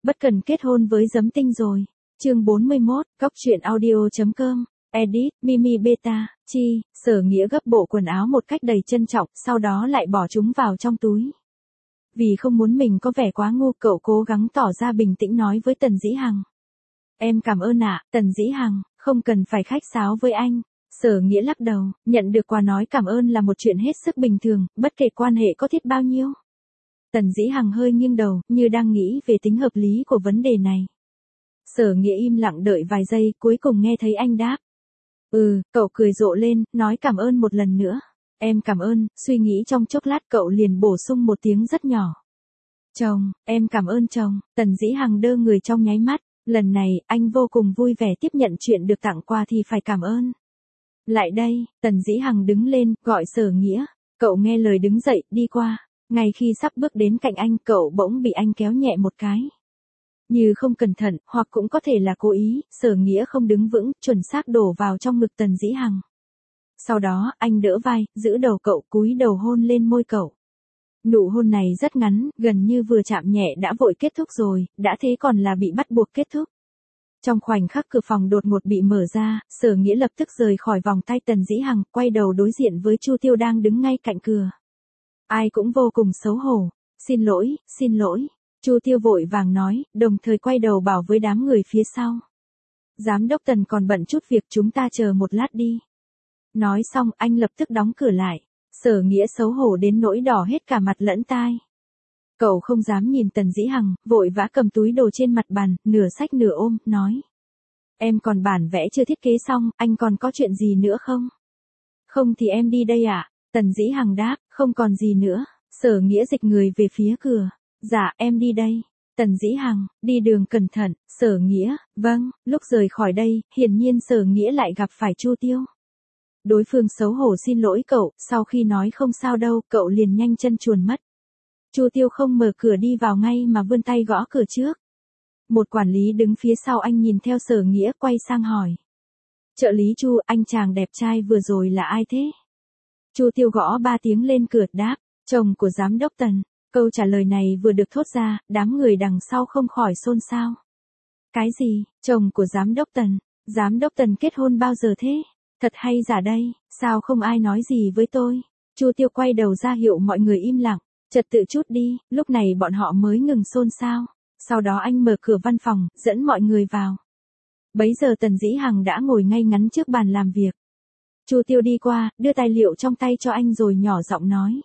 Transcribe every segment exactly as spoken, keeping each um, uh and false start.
Bất cần kết hôn với Giấm Tinh rồi. Chương bốn mươi mốt, Cóc truyện audio chấm com. Edit, Mimi Beta, Chi, Sở Nghĩa gấp bộ quần áo một cách đầy trân trọng, sau đó lại bỏ chúng vào trong túi. Vì không muốn mình có vẻ quá ngu, cậu cố gắng tỏ ra bình tĩnh nói với Tần Dĩ Hằng. Em cảm ơn ạ, Tần Dĩ Hằng, không cần phải khách sáo với anh. Sở Nghĩa lắc đầu, nhận được quà nói cảm ơn là một chuyện hết sức bình thường, bất kể quan hệ có thiết bao nhiêu. Tần Dĩ Hằng hơi nghiêng đầu, như đang nghĩ về tính hợp lý của vấn đề này. Sở Nghĩa im lặng đợi vài giây, cuối cùng nghe thấy anh đáp. Ừ, cậu cười rộ lên, nói cảm ơn một lần nữa. Em cảm ơn, suy nghĩ trong chốc lát cậu liền bổ sung một tiếng rất nhỏ. Chồng, em cảm ơn chồng. Tần Dĩ Hằng đơ người trong nháy mắt, lần này, anh vô cùng vui vẻ tiếp nhận chuyện được tặng quà thì phải cảm ơn. Lại đây, Tần Dĩ Hằng đứng lên, gọi Sở Nghĩa. Cậu nghe lời đứng dậy, đi qua. Ngay khi sắp bước đến cạnh anh, cậu bỗng bị anh kéo nhẹ một cái. Như không cẩn thận, hoặc cũng có thể là cố ý, Sở Nghĩa không đứng vững, chuẩn xác đổ vào trong ngực Tần Dĩ Hằng. Sau đó, anh đỡ vai, giữ đầu cậu, cúi đầu hôn lên môi cậu. Nụ hôn này rất ngắn, gần như vừa chạm nhẹ đã vội kết thúc rồi, đã thế còn là bị bắt buộc kết thúc. Trong khoảnh khắc cửa phòng đột ngột bị mở ra, Sở Nghĩa lập tức rời khỏi vòng tay Tần Dĩ Hằng, quay đầu đối diện với Chu Tiêu đang đứng ngay cạnh cửa. Ai cũng vô cùng xấu hổ. Xin lỗi, xin lỗi. Chu Tiêu vội vàng nói, đồng thời quay đầu bảo với đám người phía sau. Giám đốc Tần còn bận chút việc, chúng ta chờ một lát đi. Nói xong anh lập tức đóng cửa lại. Sở Nghĩa xấu hổ đến nỗi đỏ hết cả mặt lẫn tai. Cậu không dám nhìn Tần Dĩ Hằng, vội vã cầm túi đồ trên mặt bàn, nửa xách nửa ôm, nói. Em còn bản vẽ chưa thiết kế xong, anh còn có chuyện gì nữa không? Không thì em đi đây ạ. À? Tần Dĩ Hằng đáp, không còn gì nữa. Sở Nghĩa dịch người về phía cửa. Dạ, em đi đây. Tần Dĩ Hằng, đi đường cẩn thận. Sở Nghĩa, vâng. Lúc rời khỏi đây, hiển nhiên Sở Nghĩa lại gặp phải Chu Tiêu. Đối phương xấu hổ xin lỗi cậu, sau khi nói không sao đâu, cậu liền nhanh chân chuồn mất. Chu Tiêu không mở cửa đi vào ngay mà vươn tay gõ cửa trước. Một quản lý đứng phía sau anh nhìn theo Sở Nghĩa, quay sang hỏi. Trợ lý Chu, anh chàng đẹp trai vừa rồi là ai thế? Chu Tiêu gõ ba tiếng lên cửa, đáp, chồng của giám đốc Tần. Câu trả lời này vừa được thốt ra, đám người đằng sau không khỏi xôn xao. Cái gì, chồng của giám đốc Tần? Giám đốc Tần kết hôn bao giờ thế? Thật hay giả đây, sao không ai nói gì với tôi? Chu Tiêu quay đầu ra hiệu mọi người im lặng, trật tự chút đi, lúc này bọn họ mới ngừng xôn xao. Sau đó anh mở cửa văn phòng, dẫn mọi người vào. Bấy giờ Tần Dĩ Hằng đã ngồi ngay ngắn trước bàn làm việc. Chu Tiêu đi qua, đưa tài liệu trong tay cho anh rồi nhỏ giọng nói.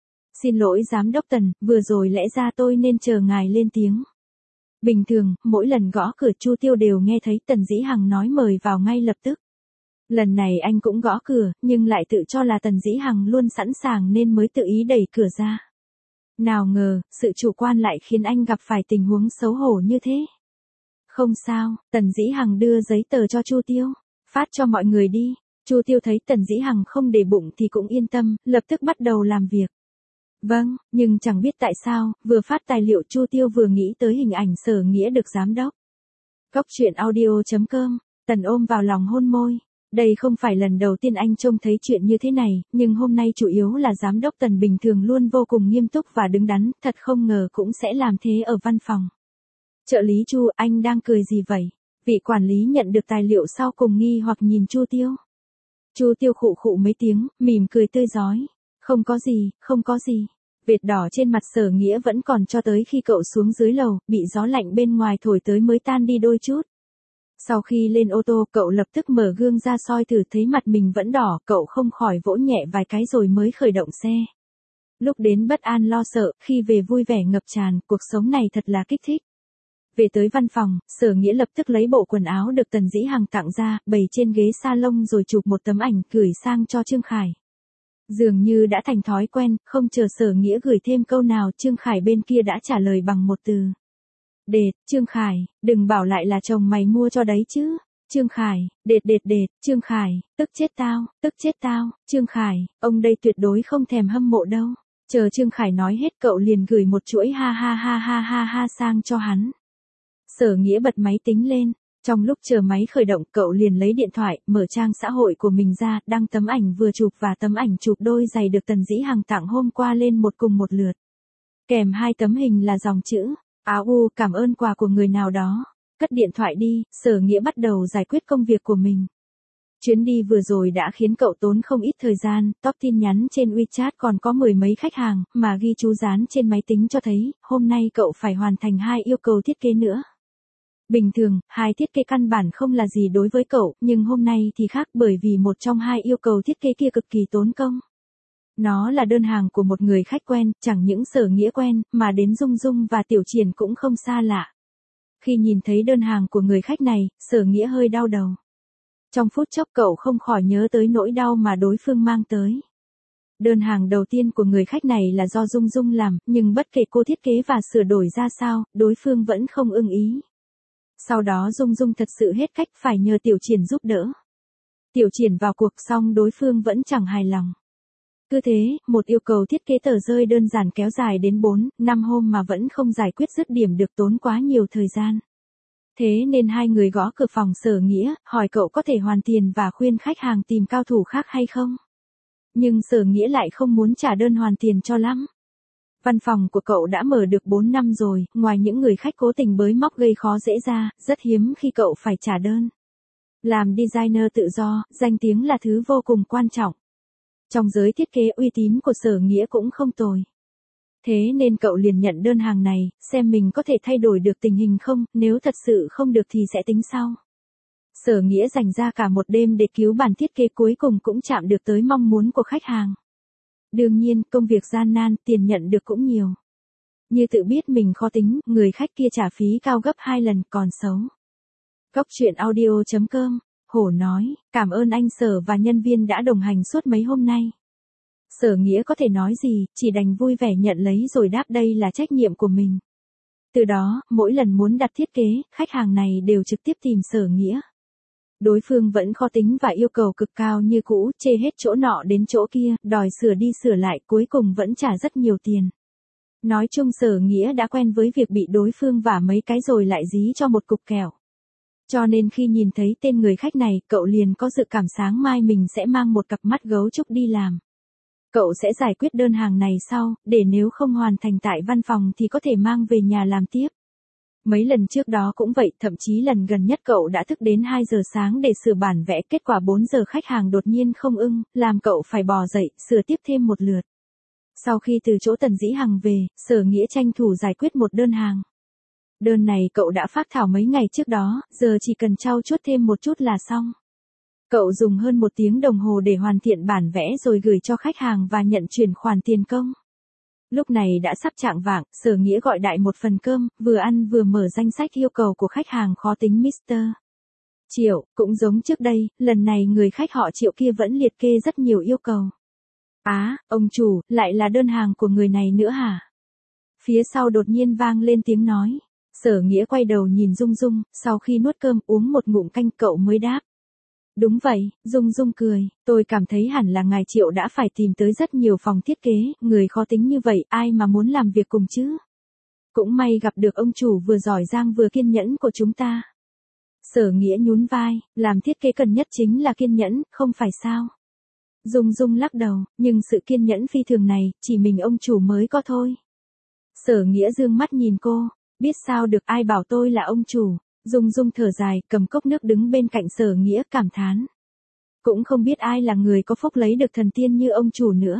Xin lỗi giám đốc Tần, vừa rồi lẽ ra tôi nên chờ ngài lên tiếng. Bình thường, mỗi lần gõ cửa Chu Tiêu đều nghe thấy Tần Dĩ Hằng nói mời vào ngay lập tức. Lần này anh cũng gõ cửa, nhưng lại tự cho là Tần Dĩ Hằng luôn sẵn sàng nên mới tự ý đẩy cửa ra. Nào ngờ, sự chủ quan lại khiến anh gặp phải tình huống xấu hổ như thế. Không sao, Tần Dĩ Hằng đưa giấy tờ cho Chu Tiêu. Phát cho mọi người đi. Chu Tiêu thấy Tần Dĩ Hằng không để bụng thì cũng yên tâm, lập tức bắt đầu làm việc. Vâng, nhưng chẳng biết tại sao, vừa phát tài liệu Chu Tiêu vừa nghĩ tới hình ảnh Sở Nghĩa được giám đốc. Cóc truyện audio chấm com, Tần ôm vào lòng hôn môi. Đây không phải lần đầu tiên anh trông thấy chuyện như thế này, nhưng hôm nay chủ yếu là giám đốc Tần bình thường luôn vô cùng nghiêm túc và đứng đắn, thật không ngờ cũng sẽ làm thế ở văn phòng. Trợ lý Chu, anh đang cười gì vậy? Vị quản lý nhận được tài liệu sau cùng nghi hoặc nhìn Chu Tiêu. Chu Tiêu khụ khụ mấy tiếng, mỉm cười tươi rói. Không có gì, không có gì. Vệt đỏ trên mặt Sở Nghĩa vẫn còn cho tới khi cậu xuống dưới lầu, bị gió lạnh bên ngoài thổi tới mới tan đi đôi chút. Sau khi lên ô tô, cậu lập tức mở gương ra soi thử, thấy mặt mình vẫn đỏ, cậu không khỏi vỗ nhẹ vài cái rồi mới khởi động xe. Lúc đến bất an lo sợ, khi về vui vẻ ngập tràn, cuộc sống này thật là kích thích. Về tới văn phòng, Sở Nghĩa lập tức lấy bộ quần áo được Tần Dĩ Hằng tặng ra, bày trên ghế salon rồi chụp một tấm ảnh gửi sang cho Trương Khải. Dường như đã thành thói quen, không chờ Sở Nghĩa gửi thêm câu nào, Trương Khải bên kia đã trả lời bằng một từ. Đệt, Trương Khải, đừng bảo lại là chồng mày mua cho đấy chứ. Trương Khải, đệt đệt đệt, Trương Khải, tức chết tao, tức chết tao, Trương Khải, ông đây tuyệt đối không thèm hâm mộ đâu. Chờ Trương Khải nói hết cậu liền gửi một chuỗi ha ha ha ha ha ha sang cho hắn. Sở Nghĩa bật máy tính lên, trong lúc chờ máy khởi động cậu liền lấy điện thoại, mở trang xã hội của mình ra, đăng tấm ảnh vừa chụp và tấm ảnh chụp đôi giày được Tần Dĩ Hằng tặng hôm qua lên một cùng một lượt. Kèm hai tấm hình là dòng chữ, Áo u, cảm ơn quà của người nào đó. Cất điện thoại đi, Sở Nghĩa bắt đầu giải quyết công việc của mình. Chuyến đi vừa rồi đã khiến cậu tốn không ít thời gian, top tin nhắn trên WeChat còn có mười mấy khách hàng, mà ghi chú dán trên máy tính cho thấy, hôm nay cậu phải hoàn thành hai yêu cầu thiết kế nữa. Bình thường, hai thiết kế căn bản không là gì đối với cậu, nhưng hôm nay thì khác bởi vì một trong hai yêu cầu thiết kế kia cực kỳ tốn công. Nó là đơn hàng của một người khách quen, chẳng những Sở Nghĩa quen, mà đến Dung Dung và Tiểu Triển cũng không xa lạ. Khi nhìn thấy đơn hàng của người khách này, Sở Nghĩa hơi đau đầu. Trong phút chốc cậu không khỏi nhớ tới nỗi đau mà đối phương mang tới. Đơn hàng đầu tiên của người khách này là do Dung Dung làm, nhưng bất kể cô thiết kế và sửa đổi ra sao, đối phương vẫn không ưng ý. Sau đó Dung Dung thật sự hết cách phải nhờ Tiểu Triển giúp đỡ. Tiểu Triển vào cuộc xong đối phương vẫn chẳng hài lòng. Cứ thế, một yêu cầu thiết kế tờ rơi đơn giản kéo dài đến bốn, năm hôm mà vẫn không giải quyết dứt điểm được tốn quá nhiều thời gian. Thế nên hai người gõ cửa phòng Sở Nghĩa, hỏi cậu có thể hoàn tiền và khuyên khách hàng tìm cao thủ khác hay không. Nhưng Sở Nghĩa lại không muốn trả đơn hoàn tiền cho lắm. Văn phòng của cậu đã mở được bốn năm rồi, ngoài những người khách cố tình bới móc gây khó dễ ra, rất hiếm khi cậu phải trả đơn. Làm designer tự do, danh tiếng là thứ vô cùng quan trọng. Trong giới thiết kế uy tín của Sở Nghĩa cũng không tồi. Thế nên cậu liền nhận đơn hàng này, xem mình có thể thay đổi được tình hình không, nếu thật sự không được thì sẽ tính sau. Sở Nghĩa dành ra cả một đêm để cứu bản thiết kế cuối cùng cũng chạm được tới mong muốn của khách hàng. Đương nhiên, công việc gian nan, tiền nhận được cũng nhiều. Như tự biết mình khó tính, người khách kia trả phí cao gấp hai lần, còn xấu. Cốc truyện audio chấm com, Hổ nói, cảm ơn anh Sở và nhân viên đã đồng hành suốt mấy hôm nay. Sở Nghĩa có thể nói gì, chỉ đành vui vẻ nhận lấy rồi đáp đây là trách nhiệm của mình. Từ đó, mỗi lần muốn đặt thiết kế, khách hàng này đều trực tiếp tìm Sở Nghĩa. Đối phương vẫn khó tính và yêu cầu cực cao như cũ, chê hết chỗ nọ đến chỗ kia, đòi sửa đi sửa lại, cuối cùng vẫn trả rất nhiều tiền. Nói chung Sở Nghĩa đã quen với việc bị đối phương vả mấy cái rồi lại dí cho một cục kẹo. Cho nên khi nhìn thấy tên người khách này, cậu liền có dự cảm sáng mai mình sẽ mang một cặp mắt gấu trúc đi làm. Cậu sẽ giải quyết đơn hàng này sau, để nếu không hoàn thành tại văn phòng thì có thể mang về nhà làm tiếp. Mấy lần trước đó cũng vậy, thậm chí lần gần nhất cậu đã thức đến hai giờ sáng để sửa bản vẽ, kết quả bốn giờ khách hàng đột nhiên không ưng, làm cậu phải bò dậy, sửa tiếp thêm một lượt. Sau khi từ chỗ Tần Dĩ Hằng về, Sở Nghĩa tranh thủ giải quyết một đơn hàng. Đơn này cậu đã phác thảo mấy ngày trước đó, giờ chỉ cần trau chuốt thêm một chút là xong. Cậu dùng hơn một tiếng đồng hồ để hoàn thiện bản vẽ rồi gửi cho khách hàng và nhận chuyển khoản tiền công. Lúc này đã sắp chạng vạng, Sở Nghĩa gọi đại một phần cơm, vừa ăn vừa mở danh sách yêu cầu của khách hàng khó tính mít tơ Triệu, cũng giống trước đây, lần này người khách họ Triệu kia vẫn liệt kê rất nhiều yêu cầu. Á, à, ông chủ, lại là đơn hàng của người này nữa hả? Phía sau đột nhiên vang lên tiếng nói. Sở Nghĩa quay đầu nhìn Dung Dung, sau khi nuốt cơm uống một ngụm canh cậu mới đáp. Đúng vậy, Dung Dung cười, tôi cảm thấy hẳn là ngài Triệu đã phải tìm tới rất nhiều phòng thiết kế, người khó tính như vậy ai mà muốn làm việc cùng chứ. Cũng may gặp được ông chủ vừa giỏi giang vừa kiên nhẫn của chúng ta. Sở Nghĩa nhún vai, làm thiết kế cần nhất chính là kiên nhẫn, không phải sao. Dung Dung lắc đầu, nhưng sự kiên nhẫn phi thường này, chỉ mình ông chủ mới có thôi. Sở Nghĩa dương mắt nhìn cô, biết sao được ai bảo tôi là ông chủ. Dung Dung thở dài, cầm cốc nước đứng bên cạnh Sở Nghĩa cảm thán. Cũng không biết ai là người có phúc lấy được thần tiên như ông chủ nữa.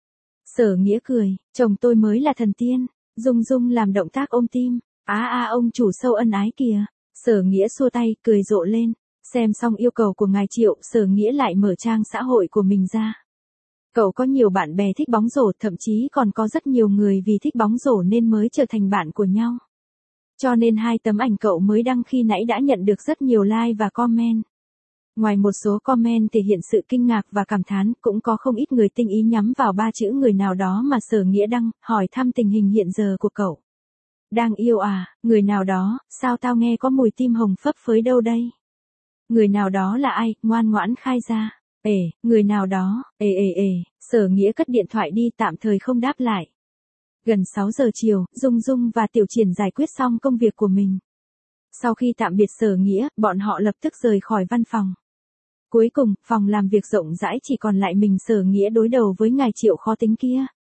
Sở Nghĩa cười, chồng tôi mới là thần tiên. Dung Dung làm động tác ôm tim. Á à, à, ông chủ sâu ân ái kìa. Sở Nghĩa xua tay, cười rộ lên. Xem xong yêu cầu của ngài Triệu, Sở Nghĩa lại mở trang xã hội của mình ra. Cậu có nhiều bạn bè thích bóng rổ, thậm chí còn có rất nhiều người vì thích bóng rổ nên mới trở thành bạn của nhau. Cho nên hai tấm ảnh cậu mới đăng khi nãy đã nhận được rất nhiều like và comment. Ngoài một số comment thể hiện sự kinh ngạc và cảm thán, cũng có không ít người tinh ý nhắm vào ba chữ người nào đó mà Sở Nghĩa đăng, hỏi thăm tình hình hiện giờ của cậu. Đang yêu à, người nào đó, sao tao nghe có mùi tim hồng phấp phới đâu đây? Người nào đó là ai, ngoan ngoãn khai ra. Ê, người nào đó, ê ê ê, Sở Nghĩa cất điện thoại đi tạm thời không đáp lại. Gần sáu giờ chiều, Dung Dung và Tiểu Triển giải quyết xong công việc của mình. Sau khi tạm biệt Sở Nghĩa, bọn họ lập tức rời khỏi văn phòng. Cuối cùng, phòng làm việc rộng rãi chỉ còn lại mình Sở Nghĩa đối đầu với ngài Triệu khó tính kia.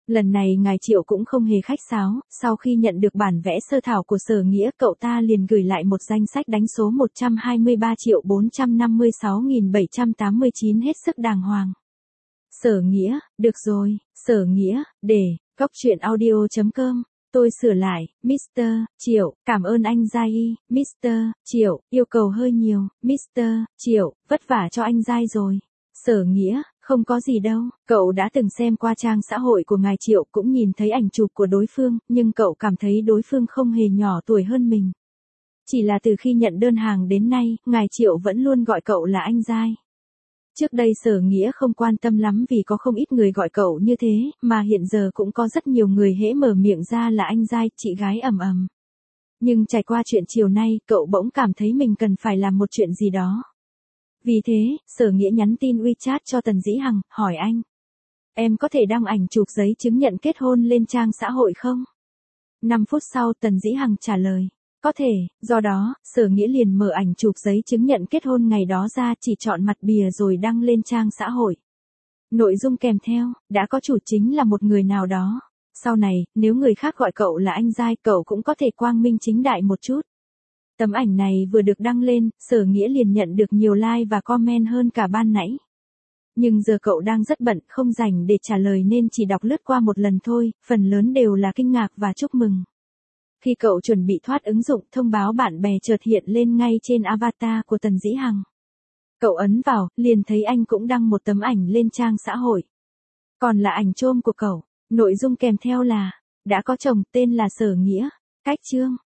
Lần này ngài Triệu cũng không hề khách sáo, sau khi nhận được bản vẽ sơ thảo của Sở Nghĩa, cậu ta liền gửi lại một danh sách đánh số một trăm hai mươi ba triệu bốn trăm năm mươi sáu nghìn bảy trăm tám mươi chín hết sức đàng hoàng. Sở Nghĩa, được rồi, Sở Nghĩa, để, góc truyện audio chấm com. Tôi sửa lại, mít tơ Triệu, cảm ơn anh Giai, mít tơ Triệu, yêu cầu hơi nhiều, mít tơ Triệu, vất vả cho anh Giai rồi. Sở Nghĩa, không có gì đâu, cậu đã từng xem qua trang xã hội của ngài Triệu, cũng nhìn thấy ảnh chụp của đối phương, nhưng cậu cảm thấy đối phương không hề nhỏ tuổi hơn mình. Chỉ là từ khi nhận đơn hàng đến nay, ngài Triệu vẫn luôn gọi cậu là anh Giai. Trước đây Sở Nghĩa không quan tâm lắm vì có không ít người gọi cậu như thế, mà hiện giờ cũng có rất nhiều người hễ mở miệng ra là anh Giai, chị gái ầm ầm. Nhưng trải qua chuyện chiều nay, cậu bỗng cảm thấy mình cần phải làm một chuyện gì đó. Vì thế, Sở Nghĩa nhắn tin WeChat cho Tần Dĩ Hằng, hỏi anh. Em có thể đăng ảnh chụp giấy chứng nhận kết hôn lên trang xã hội không? năm phút sau Tần Dĩ Hằng trả lời. Có thể, do đó, Sở Nghĩa liền mở ảnh chụp giấy chứng nhận kết hôn ngày đó ra, chỉ chọn mặt bìa rồi đăng lên trang xã hội. Nội dung kèm theo, đã có chủ chính là một người nào đó. Sau này, nếu người khác gọi cậu là anh Giai, cậu cũng có thể quang minh chính đại một chút. Tấm ảnh này vừa được đăng lên, Sở Nghĩa liền nhận được nhiều like và comment hơn cả ban nãy. Nhưng giờ cậu đang rất bận, không rảnh để trả lời nên chỉ đọc lướt qua một lần thôi, phần lớn đều là kinh ngạc và chúc mừng. Khi cậu chuẩn bị thoát ứng dụng, thông báo bạn bè chợt hiện lên ngay trên avatar của Tần Dĩ Hằng. Cậu ấn vào, liền thấy anh cũng đăng một tấm ảnh lên trang xã hội. Còn là ảnh chôm của cậu, nội dung kèm theo là, đã có chồng, tên là Sở Nghĩa, cách chương.